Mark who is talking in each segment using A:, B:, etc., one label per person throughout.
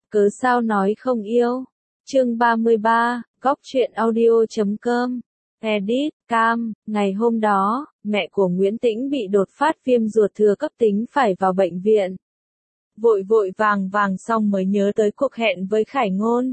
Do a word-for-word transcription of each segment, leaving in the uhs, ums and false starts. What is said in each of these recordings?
A: Cớ sao nói không yêu? Chương ba mươi ba, góc truyện audio chấm com. Edit, Cam, ngày hôm đó, mẹ của Nguyễn Tĩnh bị đột phát viêm ruột thừa cấp tính phải vào bệnh viện. Vội vội vàng vàng xong mới nhớ tới cuộc hẹn với Khải Ngôn.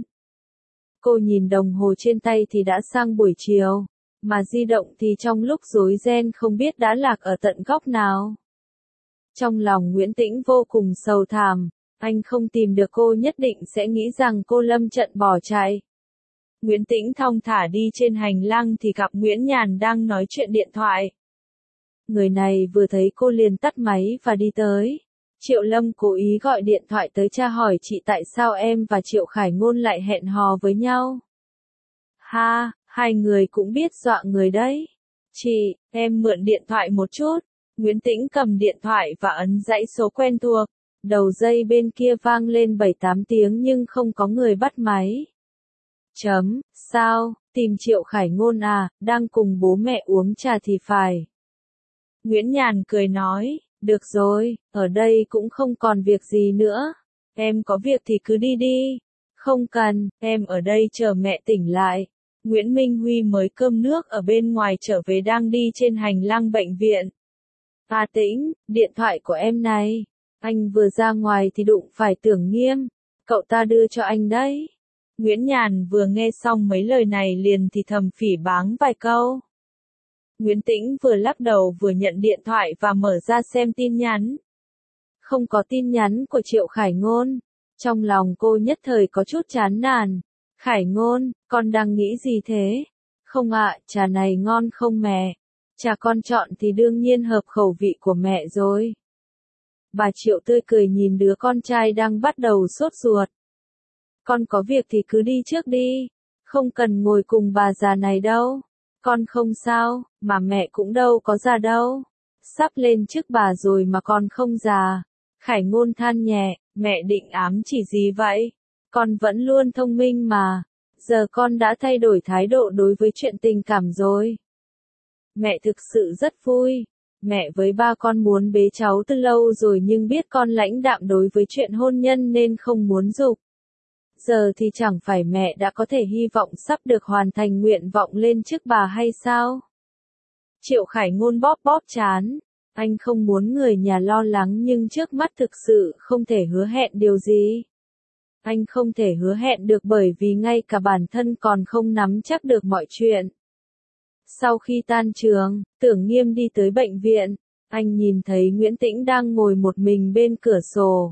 A: Cô nhìn đồng hồ trên tay thì đã sang buổi chiều, mà di động thì trong lúc rối ren không biết đã lạc ở tận góc nào. Trong lòng Nguyễn Tĩnh vô cùng sầu thảm, anh không tìm được cô nhất định sẽ nghĩ rằng cô lâm trận bỏ chạy. Nguyễn Tĩnh thong thả đi trên hành lang thì gặp Nguyễn Nhàn đang nói chuyện điện thoại. Người này vừa thấy cô liền tắt máy và đi tới. Triệu Lâm cố ý gọi điện thoại tới tra hỏi chị tại sao em và Triệu Khải Ngôn lại hẹn hò với nhau. Ha, hai người cũng biết dọa người đấy. Chị, em mượn điện thoại một chút. Nguyễn Tĩnh cầm điện thoại và ấn dãy số quen thuộc. Đầu dây bên kia vang lên bảy tám tiếng nhưng không có người bắt máy. Chấm, sao, tìm Triệu Khải Ngôn à, đang cùng bố mẹ uống trà thì phải. Nguyễn Nhàn cười nói, được rồi, ở đây cũng không còn việc gì nữa. Em có việc thì cứ đi đi. Không cần, em ở đây chờ mẹ tỉnh lại. Nguyễn Minh Huy mới cơm nước ở bên ngoài trở về đang đi trên hành lang bệnh viện. À Tĩnh, điện thoại của em này. Anh vừa ra ngoài thì đụng phải Tưởng Nghiêm. Cậu ta đưa cho anh đấy. Nguyễn Nhàn vừa nghe xong mấy lời này liền thì thầm phỉ báng vài câu. Nguyễn Tĩnh vừa lắc đầu vừa nhận điện thoại và mở ra xem tin nhắn. Không có tin nhắn của Triệu Khải Ngôn. Trong lòng cô nhất thời có chút chán nản. Khải Ngôn, con đang nghĩ gì thế? Không ạ, trà này ngon không mẹ? Trà con chọn thì đương nhiên hợp khẩu vị của mẹ rồi. Bà Triệu tươi cười nhìn đứa con trai đang bắt đầu sốt ruột. Con có việc thì cứ đi trước đi. Không cần ngồi cùng bà già này đâu. Con không sao, mà mẹ cũng đâu có già đâu. Sắp lên chức bà rồi mà con không già. Khải Ngôn than nhẹ, mẹ định ám chỉ gì vậy? Con vẫn luôn thông minh mà. Giờ con đã thay đổi thái độ đối với chuyện tình cảm rồi. Mẹ thực sự rất vui. Mẹ với ba con muốn bế cháu từ lâu rồi nhưng biết con lãnh đạm đối với chuyện hôn nhân nên không muốn giục. Giờ thì chẳng phải mẹ đã có thể hy vọng sắp được hoàn thành nguyện vọng lên chức bà hay sao? Triệu Khải Ngôn bóp bóp trán. Anh không muốn người nhà lo lắng nhưng trước mắt thực sự không thể hứa hẹn điều gì. Anh không thể hứa hẹn được bởi vì ngay cả bản thân còn không nắm chắc được mọi chuyện. Sau khi tan trường, Tưởng Nghiêm đi tới bệnh viện. Anh nhìn thấy Nguyễn Tĩnh đang ngồi một mình bên cửa sổ.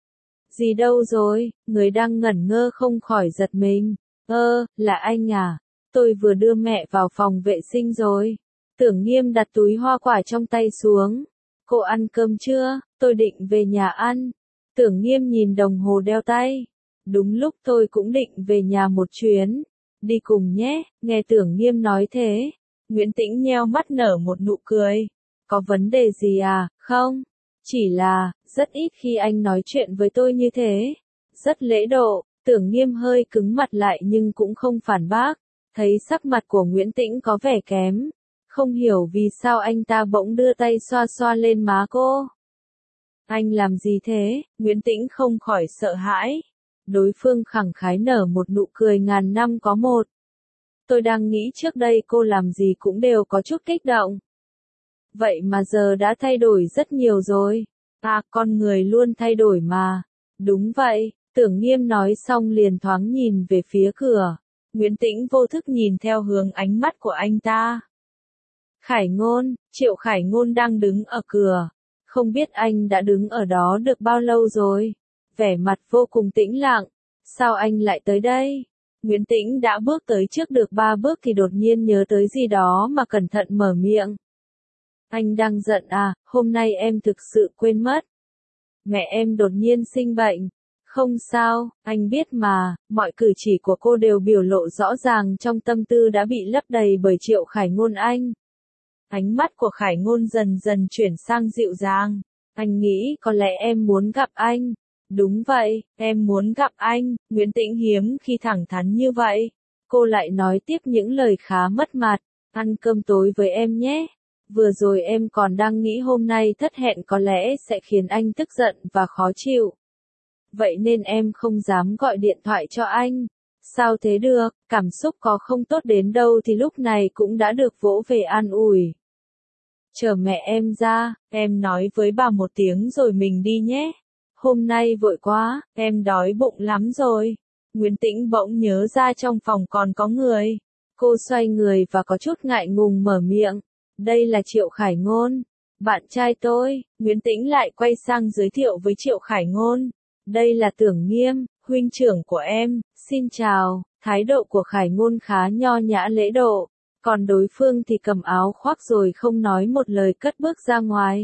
A: Gì đâu rồi, người đang ngẩn ngơ không khỏi giật mình. Ơ, là anh à? Tôi vừa đưa mẹ vào phòng vệ sinh rồi. Tưởng Nghiêm đặt túi hoa quả trong tay xuống. Cô ăn cơm chưa? Tôi định về nhà ăn. Tưởng Nghiêm nhìn đồng hồ đeo tay. Đúng lúc tôi cũng định về nhà một chuyến. Đi cùng nhé, nghe Tưởng Nghiêm nói thế. Nguyễn Tĩnh nheo mắt nở một nụ cười. Có vấn đề gì à, không? Chỉ là, rất ít khi anh nói chuyện với tôi như thế. Rất lễ độ, Tưởng Nghiêm hơi cứng mặt lại nhưng cũng không phản bác. Thấy sắc mặt của Nguyễn Tĩnh có vẻ kém. Không hiểu vì sao anh ta bỗng đưa tay xoa xoa lên má cô. Anh làm gì thế? Nguyễn Tĩnh không khỏi sợ hãi. Đối phương khẳng khái nở một nụ cười ngàn năm có một. Tôi đang nghĩ trước đây cô làm gì cũng đều có chút kích động. Vậy mà giờ đã thay đổi rất nhiều rồi. À, con người luôn thay đổi mà. Đúng vậy, Tưởng Nghiêm nói xong liền thoáng nhìn về phía cửa. Nguyễn Tĩnh vô thức nhìn theo hướng ánh mắt của anh ta. Khải Ngôn, Triệu Khải Ngôn đang đứng ở cửa. Không biết anh đã đứng ở đó được bao lâu rồi. Vẻ mặt vô cùng tĩnh lặng. Sao anh lại tới đây? Nguyễn Tĩnh đã bước tới trước được ba bước thì đột nhiên nhớ tới gì đó mà cẩn thận mở miệng. Anh đang giận à, hôm nay em thực sự quên mất. Mẹ em đột nhiên sinh bệnh. Không sao, anh biết mà, mọi cử chỉ của cô đều biểu lộ rõ ràng trong tâm tư đã bị lấp đầy bởi Triệu Khải Ngôn anh. Ánh mắt của Khải Ngôn dần dần chuyển sang dịu dàng. Anh nghĩ có lẽ em muốn gặp anh. Đúng vậy, em muốn gặp anh. Nguyễn Tĩnh hiếm khi thẳng thắn như vậy. Cô lại nói tiếp những lời khá mất mặt. Ăn cơm tối với em nhé. Vừa rồi em còn đang nghĩ hôm nay thất hẹn có lẽ sẽ khiến anh tức giận và khó chịu. vậy nên em không dám gọi điện thoại cho anh. Sao thế được, cảm xúc có không tốt đến đâu thì lúc này cũng đã được vỗ về an ủi. Chờ mẹ em ra, em nói với bà một tiếng rồi mình đi nhé. Hôm nay vội quá, em đói bụng lắm rồi. Nguyễn Tĩnh bỗng nhớ ra trong phòng còn có người. Cô xoay người và có chút ngại ngùng mở miệng. Đây là Triệu Khải Ngôn. Bạn trai tôi. Nguyễn Tĩnh lại quay sang giới thiệu với Triệu Khải Ngôn. Đây là Tưởng Nghiêm, huynh trưởng của em. Xin chào. Thái độ của Khải Ngôn khá nho nhã lễ độ. Còn đối phương thì cầm áo khoác rồi không nói một lời cất bước ra ngoài.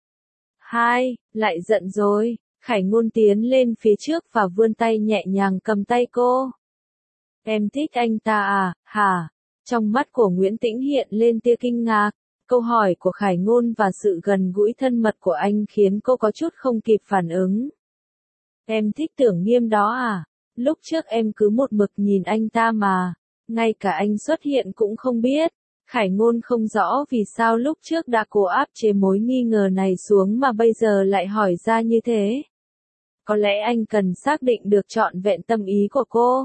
A: Hai, lại giận rồi. Khải Ngôn tiến lên phía trước và vươn tay nhẹ nhàng cầm tay cô. Em thích anh ta à, hả? Trong mắt của Nguyễn Tĩnh hiện lên tia kinh ngạc. Câu hỏi của Khải Ngôn và sự gần gũi thân mật của anh khiến cô có chút không kịp phản ứng. Em thích Tưởng Nghiêm đó à? Lúc trước em cứ một mực nhìn anh ta mà. Ngay cả anh xuất hiện cũng không biết. Khải Ngôn không rõ vì sao lúc trước đã cố áp chế mối nghi ngờ này xuống mà bây giờ lại hỏi ra như thế. Có lẽ anh cần xác định được trọn vẹn tâm ý của cô.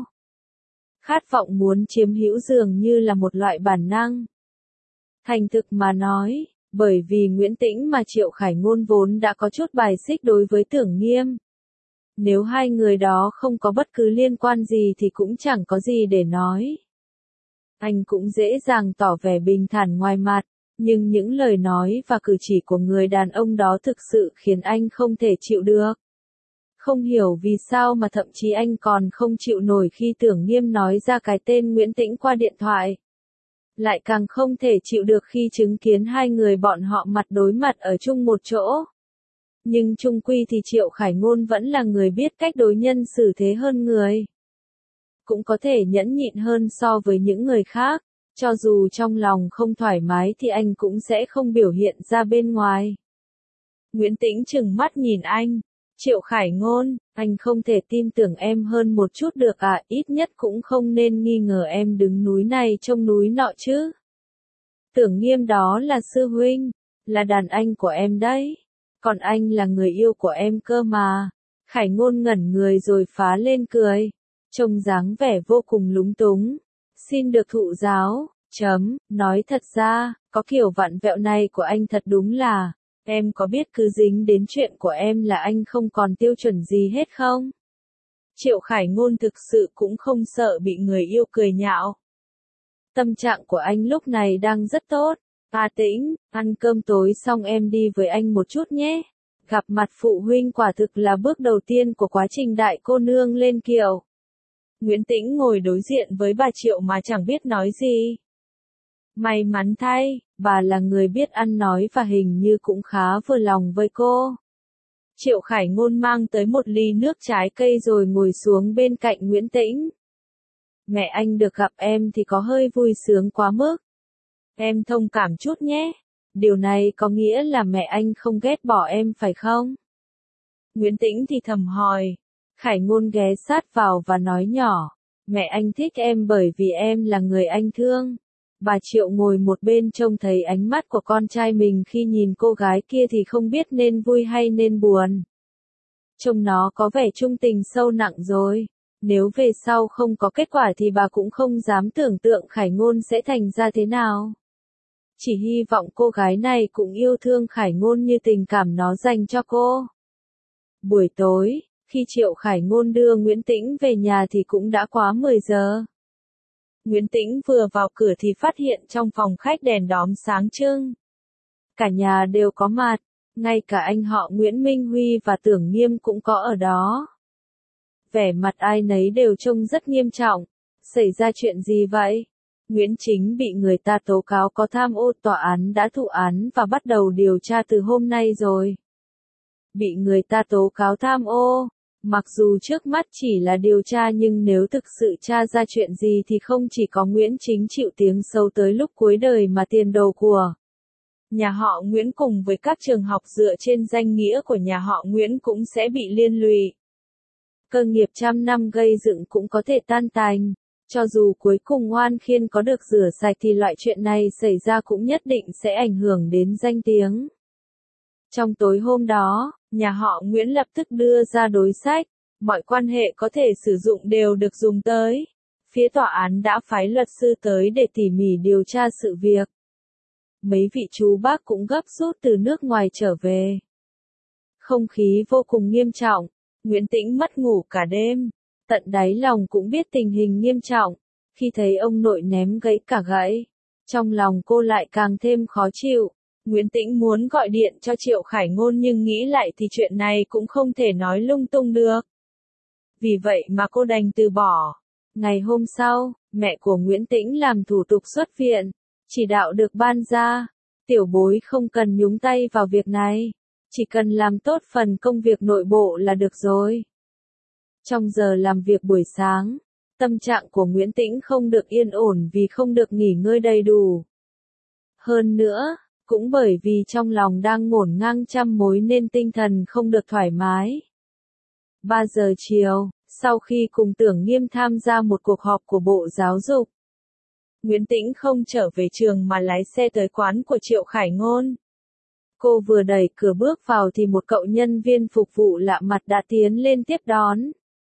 A: Khát vọng muốn chiếm hữu dường như là một loại bản năng. Thành thực mà nói, bởi vì Nguyễn Tĩnh mà Triệu Khải Ngôn vốn đã có chút bài xích đối với Tưởng Nghiêm. Nếu hai người đó không có bất cứ liên quan gì thì cũng chẳng có gì để nói. Anh cũng dễ dàng tỏ vẻ bình thản ngoài mặt, nhưng những lời nói và cử chỉ của người đàn ông đó thực sự khiến anh không thể chịu được. Không hiểu vì sao mà thậm chí anh còn không chịu nổi khi Tưởng Nghiêm nói ra cái tên Nguyễn Tĩnh qua điện thoại. Lại càng không thể chịu được khi chứng kiến hai người bọn họ mặt đối mặt ở chung một chỗ. Nhưng chung quy thì Triệu Khải Ngôn vẫn là người biết cách đối nhân xử thế hơn người. Cũng có thể nhẫn nhịn hơn so với những người khác, cho dù trong lòng không thoải mái thì anh cũng sẽ không biểu hiện ra bên ngoài. Nguyễn Tĩnh trừng mắt nhìn anh. Triệu Khải Ngôn, anh không thể tin tưởng em hơn một chút được à, ít nhất cũng không nên nghi ngờ em đứng núi này trông núi nọ chứ. Tưởng Nghiêm đó là sư huynh, là đàn anh của em đấy, còn anh là người yêu của em cơ mà. Khải Ngôn ngẩn người rồi phá lên cười, trông dáng vẻ vô cùng lúng túng. Xin được thụ giáo, chấm, nói thật ra, có kiểu vặn vẹo này của anh thật đúng là... Em có biết cứ dính đến chuyện của em là anh không còn tiêu chuẩn gì hết không? Triệu Khải Ngôn thực sự cũng không sợ bị người yêu cười nhạo. Tâm trạng của anh lúc này đang rất tốt. À Tĩnh, ăn cơm tối xong em đi với anh một chút nhé. Gặp mặt phụ huynh quả thực là bước đầu tiên của quá trình đại cô nương lên kiệu. Nguyễn Tĩnh ngồi đối diện với bà Triệu mà chẳng biết nói gì. May mắn thay, bà là người biết ăn nói và hình như cũng khá vừa lòng với cô. Triệu Khải Ngôn mang tới một ly nước trái cây rồi ngồi xuống bên cạnh Nguyễn Tĩnh. Mẹ anh được gặp em thì có hơi vui sướng quá mức. Em thông cảm chút nhé. Điều này có nghĩa là mẹ anh không ghét bỏ em phải không? Nguyễn Tĩnh thì thầm hỏi. Khải Ngôn ghé sát vào và nói nhỏ. Mẹ anh thích em bởi vì em là người anh thương. Bà Triệu ngồi một bên trông thấy ánh mắt của con trai mình khi nhìn cô gái kia thì không biết nên vui hay nên buồn. Trông nó có vẻ trung tình sâu nặng rồi. Nếu về sau không có kết quả thì bà cũng không dám tưởng tượng Khải Ngôn sẽ thành ra thế nào. Chỉ hy vọng cô gái này cũng yêu thương Khải Ngôn như tình cảm nó dành cho cô. Buổi tối, khi Triệu Khải Ngôn đưa Nguyễn Tĩnh về nhà thì cũng đã quá mười giờ. Nguyễn Tĩnh vừa vào cửa thì phát hiện trong phòng khách đèn đóm sáng trưng. Cả nhà đều có mặt, ngay cả anh họ Nguyễn Minh Huy và Tưởng Nghiêm cũng có ở đó. Vẻ mặt ai nấy đều trông rất nghiêm trọng. Xảy ra chuyện gì vậy? Nguyễn Chính bị người ta tố cáo có tham ô, tòa án đã thụ án và bắt đầu điều tra từ hôm nay rồi. Bị người ta tố cáo tham ô. Mặc dù trước mắt chỉ là điều tra nhưng nếu thực sự tra ra chuyện gì thì không chỉ có Nguyễn Chính chịu tiếng xấu tới lúc cuối đời mà tiền đồ của nhà họ Nguyễn cùng với các trường học dựa trên danh nghĩa của nhà họ Nguyễn cũng sẽ bị liên lụy. Cơ nghiệp trăm năm gây dựng cũng có thể tan tành. Cho dù cuối cùng Oan Khiên có được rửa sạch thì loại chuyện này xảy ra cũng nhất định sẽ ảnh hưởng đến danh tiếng. Trong tối hôm đó, nhà họ Nguyễn lập tức đưa ra đối sách. mọi quan hệ có thể sử dụng đều được dùng tới. Phía tòa án đã phái luật sư tới để tỉ mỉ điều tra sự việc. Mấy vị chú bác cũng gấp rút từ nước ngoài trở về. Không khí vô cùng nghiêm trọng, Nguyễn Tĩnh mất ngủ cả đêm, tận đáy lòng cũng biết tình hình nghiêm trọng, khi thấy ông nội ném gãy cả gãy, trong lòng cô lại càng thêm khó chịu. Nguyễn Tĩnh muốn gọi điện cho Triệu Khải Ngôn nhưng nghĩ lại thì chuyện này cũng không thể nói lung tung được. Vì vậy mà cô đành từ bỏ. Ngày hôm sau, mẹ của Nguyễn Tĩnh làm thủ tục xuất viện, chỉ đạo được ban ra, tiểu bối không cần nhúng tay vào việc này, chỉ cần làm tốt phần công việc nội bộ là được rồi. Trong giờ làm việc buổi sáng, tâm trạng của Nguyễn Tĩnh không được yên ổn vì không được nghỉ ngơi đầy đủ. Hơn nữa, cũng bởi vì trong lòng đang ngổn ngang trăm mối nên tinh thần không được thoải mái. ba giờ chiều, sau khi cùng Tưởng Nghiêm tham gia một cuộc họp của Bộ Giáo dục, Nguyễn Tĩnh không trở về trường mà lái xe tới quán của Triệu Khải Ngôn. Cô vừa đẩy cửa bước vào thì một cậu nhân viên phục vụ lạ mặt đã tiến lên tiếp đón.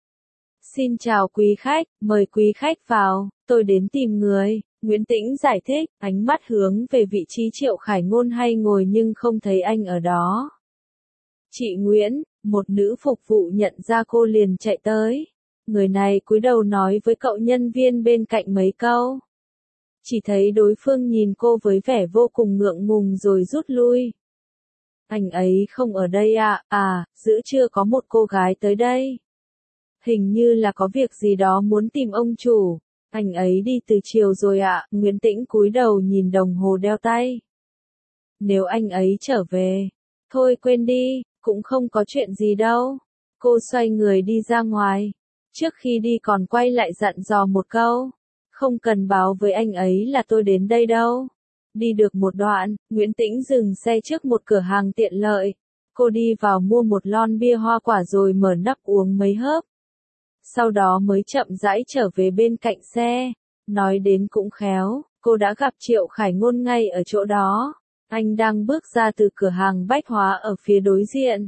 A: Xin chào quý khách, mời quý khách vào, tôi đến tìm người. Nguyễn Tĩnh giải thích, ánh mắt hướng về vị trí Triệu Khải Ngôn hay ngồi nhưng không thấy anh ở đó. Chị Nguyễn, một nữ phục vụ nhận ra cô liền chạy tới. Người này cúi đầu nói với cậu nhân viên bên cạnh mấy câu. Chỉ thấy đối phương nhìn cô với vẻ vô cùng ngượng ngùng rồi rút lui. Anh ấy không ở đây à, à, giữa trưa có một cô gái tới đây. Hình như là có việc gì đó muốn tìm ông chủ. Anh ấy đi từ chiều rồi ạ. Nguyễn Tĩnh cúi đầu nhìn đồng hồ đeo tay. Nếu anh ấy trở về, thôi quên đi, cũng không có chuyện gì đâu. Cô xoay người đi ra ngoài. Trước khi đi còn quay lại dặn dò một câu. Không cần báo với anh ấy là tôi đến đây đâu. Đi được một đoạn, Nguyễn Tĩnh dừng xe trước một cửa hàng tiện lợi. Cô đi vào mua một lon bia hoa quả rồi mở nắp uống mấy hớp. Sau đó mới chậm rãi trở về bên cạnh xe. Nói đến cũng khéo, cô đã gặp Triệu Khải Ngôn ngay ở chỗ đó. Anh đang bước ra từ cửa hàng bách hóa ở phía đối diện.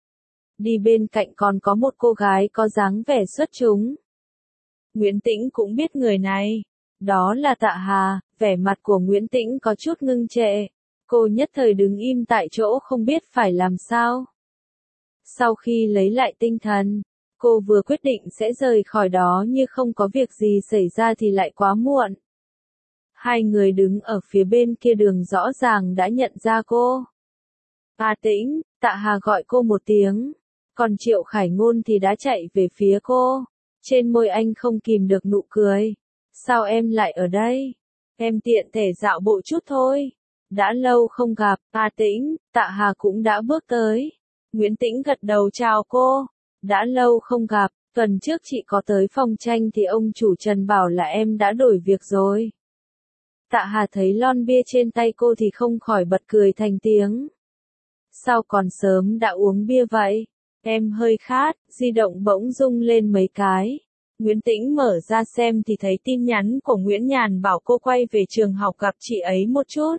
A: Đi bên cạnh còn có một cô gái có dáng vẻ xuất chúng. Nguyễn Tĩnh cũng biết người này. Đó là Tạ Hà. Vẻ mặt của Nguyễn Tĩnh có chút ngưng trệ. Cô nhất thời đứng im tại chỗ không biết phải làm sao. Sau khi lấy lại tinh thần, cô vừa quyết định sẽ rời khỏi đó nhưng không có việc gì xảy ra thì lại quá muộn. Hai người đứng ở phía bên kia đường rõ ràng đã nhận ra cô. A Tĩnh, Tạ Hà gọi cô một tiếng. Còn Triệu Khải Ngôn thì đã chạy về phía cô. Trên môi anh không kìm được nụ cười. Sao em lại ở đây? Em tiện thể dạo bộ chút thôi. Đã lâu không gặp, A Tĩnh, Tạ Hà cũng đã bước tới. Nguyễn Tĩnh gật đầu chào cô. Đã lâu không gặp, tuần trước chị có tới phòng tranh thì ông chủ Trần bảo là em đã đổi việc rồi. Tạ Hà thấy lon bia trên tay cô thì không khỏi bật cười thành tiếng. Sao còn sớm đã uống bia vậy? Em hơi khát, di động bỗng rung lên mấy cái. Nguyễn Tĩnh mở ra xem thì thấy tin nhắn của Nguyễn Nhàn bảo cô quay về trường học gặp chị ấy một chút.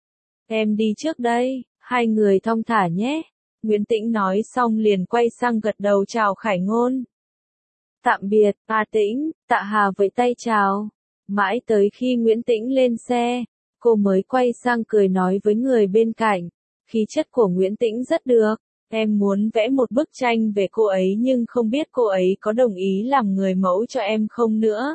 A: Em đi trước đây, hai người thong thả nhé. Nguyễn Tĩnh nói xong liền quay sang gật đầu chào Khải Ngôn. Tạm biệt, A Tĩnh, Tạ Hà vẫy tay chào. Mãi tới khi Nguyễn Tĩnh lên xe, cô mới quay sang cười nói với người bên cạnh. Khí chất của Nguyễn Tĩnh rất được. Em muốn vẽ một bức tranh về cô ấy nhưng không biết cô ấy có đồng ý làm người mẫu cho em không nữa.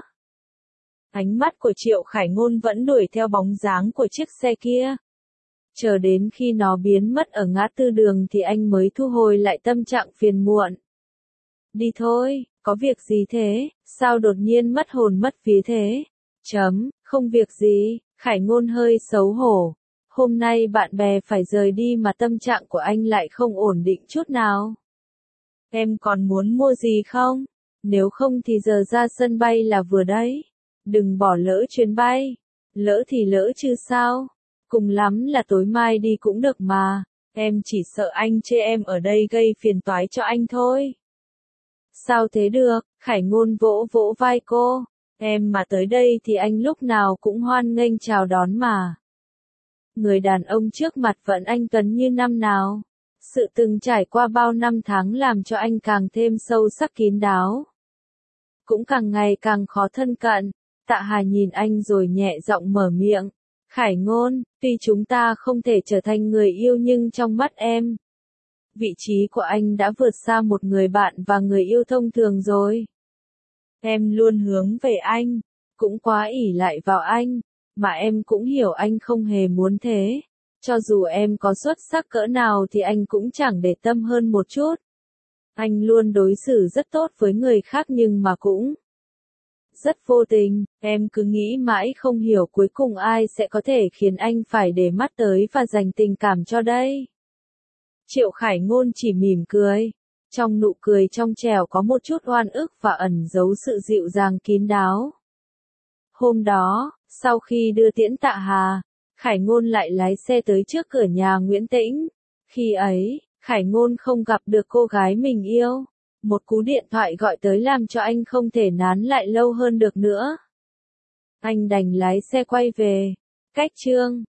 A: Ánh mắt của Triệu Khải Ngôn vẫn đuổi theo bóng dáng của chiếc xe kia. Chờ đến khi nó biến mất ở ngã tư đường thì anh mới thu hồi lại tâm trạng phiền muộn. Đi thôi, có việc gì thế, sao đột nhiên mất hồn mất vía thế? Chấm, không việc gì, Khải Ngôn hơi xấu hổ. Hôm nay bạn bè phải rời đi mà tâm trạng của anh lại không ổn định chút nào. Em còn muốn mua gì không? Nếu không thì giờ ra sân bay là vừa đấy. Đừng bỏ lỡ chuyến bay. Lỡ thì lỡ chứ sao? Cùng lắm là tối mai đi cũng được mà. Em chỉ sợ anh chê em ở đây gây phiền toái cho anh thôi. Sao thế được? Khải Ngôn vỗ vỗ vai cô. Em mà tới đây thì anh lúc nào cũng hoan nghênh chào đón mà. Người đàn ông trước mặt vẫn anh tuấn như năm nào. Sự từng trải qua bao năm tháng làm cho anh càng thêm sâu sắc kín đáo. Cũng càng ngày càng khó thân cận. Tạ Hà nhìn anh rồi nhẹ giọng mở miệng. Khải Ngôn, tuy chúng ta không thể trở thành người yêu nhưng trong mắt em, vị trí của anh đã vượt xa một người bạn và người yêu thông thường rồi. Em luôn hướng về anh, cũng quá ỷ lại vào anh, mà em cũng hiểu anh không hề muốn thế. Cho dù em có xuất sắc cỡ nào thì anh cũng chẳng để tâm hơn một chút. Anh luôn đối xử rất tốt với người khác nhưng mà cũng rất vô tình, em cứ nghĩ mãi không hiểu cuối cùng ai sẽ có thể khiến anh phải để mắt tới và dành tình cảm cho đây. Triệu Khải Ngôn chỉ mỉm cười. Trong nụ cười trong trẻo có một chút oan ức và ẩn giấu sự dịu dàng kín đáo. Hôm đó, sau khi đưa tiễn Tạ Hà, Khải Ngôn lại lái xe tới trước cửa nhà Nguyễn Tĩnh. Khi ấy, Khải Ngôn không gặp được cô gái mình yêu. Một cú điện thoại gọi tới làm cho anh không thể nán lại lâu hơn được nữa. Anh đành lái xe quay về. Cách Trương